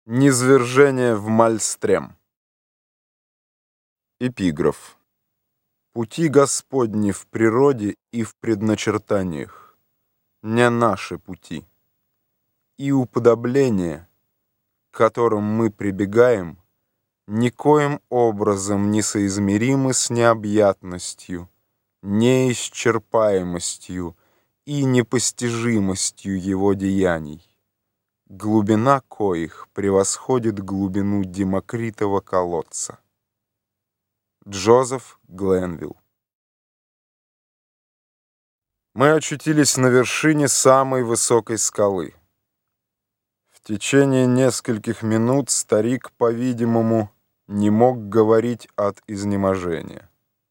Низвержение в Мальстрем. Эпиграф. Пути Господни в природе и в предначертаниях не наши пути, и уподобление, к которым мы прибегаем, никоим образом не соизмеримы с необъятностью, неисчерпаемостью и непостижимостью его деяний, глубина коих превосходит глубину Демокритова колодца. Джозеф Гленвилл. Мы очутились на вершине самой высокой скалы. В течение нескольких минут старик, по-видимому, не мог говорить от изнеможения.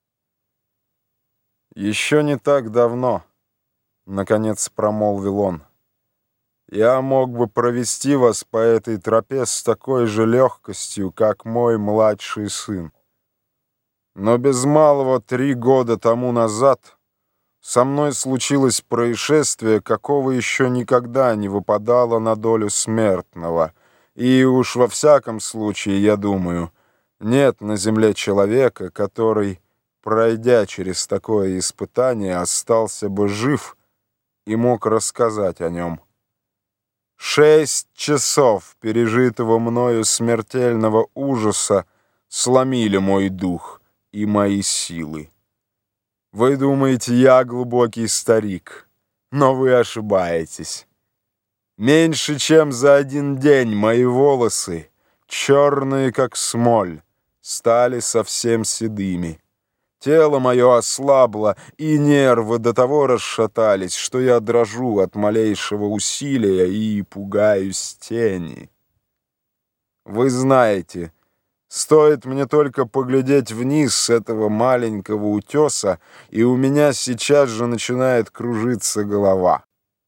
«Еще не так давно, — наконец промолвил он, — я мог бы провести вас по этой тропе с такой же легкостью, как мой младший сын. Но без малого 3 года тому назад со мной случилось происшествие, какого еще никогда не выпадало на долю смертного, и уж во всяком случае, я думаю, нет на земле человека, который, пройдя через такое испытание, остался бы жив и мог рассказать о нем. 6 часов пережитого мною смертельного ужаса сломили мой дух и мои силы. Вы думаете, я глубокий старик, но вы ошибаетесь. Меньше чем за 1 день мои волосы, черные как смоль, стали совсем седыми. Тело мое ослабло, и нервы до того расшатались, что я дрожу от малейшего усилия и пугаюсь тени. Вы знаете, стоит мне только поглядеть вниз с этого маленького утеса, и у меня сейчас же начинает кружиться голова.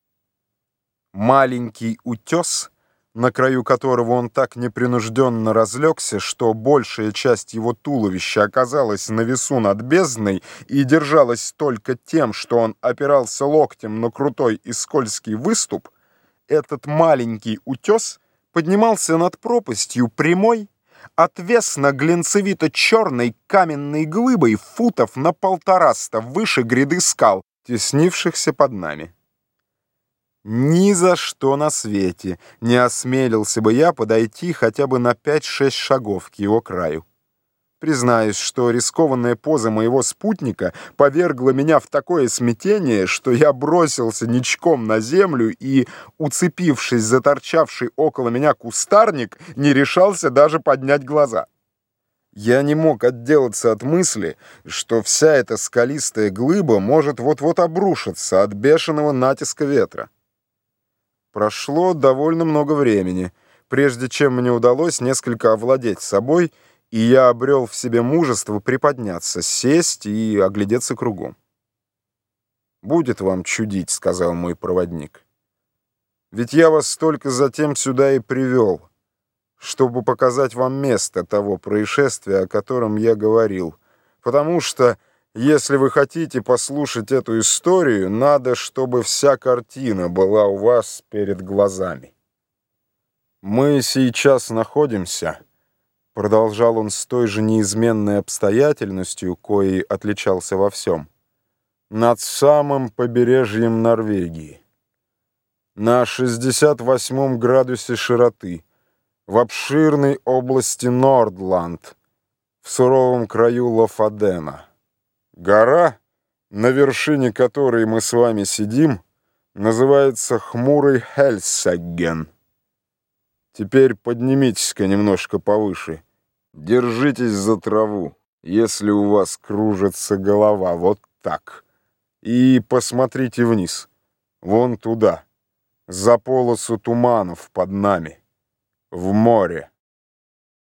Маленький утес, на краю которого он так непринужденно разлегся, что большая часть его туловища оказалась на весу над бездной и держалась только тем, что он опирался локтем на крутой и скользкий выступ, этот маленький утес поднимался над пропастью прямой, отвесно-глинцевито-черной каменной глыбой футов на 150 выше гряды скал, теснившихся под нами. Ни за что на свете не осмелился бы я подойти хотя бы на 5-6 шагов к его краю. Признаюсь, что рискованная поза моего спутника повергла меня в такое смятение, что я бросился ничком на землю и, уцепившись за торчавший около меня кустарник, не решался даже поднять глаза. Я не мог отделаться от мысли, что вся эта скалистая глыба может вот-вот обрушиться от бешеного натиска ветра. Прошло довольно много времени, прежде чем мне удалось несколько овладеть собой, и я обрел в себе мужество приподняться, сесть и оглядеться кругом. «Будет вам чудить», — сказал мой проводник. «Ведь я вас только затем сюда и привел, чтобы показать вам место того происшествия, о котором я говорил, потому что, если вы хотите послушать эту историю, надо, чтобы вся картина была у вас перед глазами. Мы сейчас находимся, — продолжал он с той же неизменной обстоятельностью, коей отличался во всем, — над самым побережьем Норвегии, на 68 градусе широты, в обширной области Нордланд, в суровом краю Лофадена. Гора, на вершине которой мы с вами сидим, называется Хмурый Хельсегген. Теперь поднимитесь-ка немножко повыше. Держитесь за траву, если у вас кружится голова, вот так. И посмотрите вниз, вон туда, за полосу туманов под нами, в море.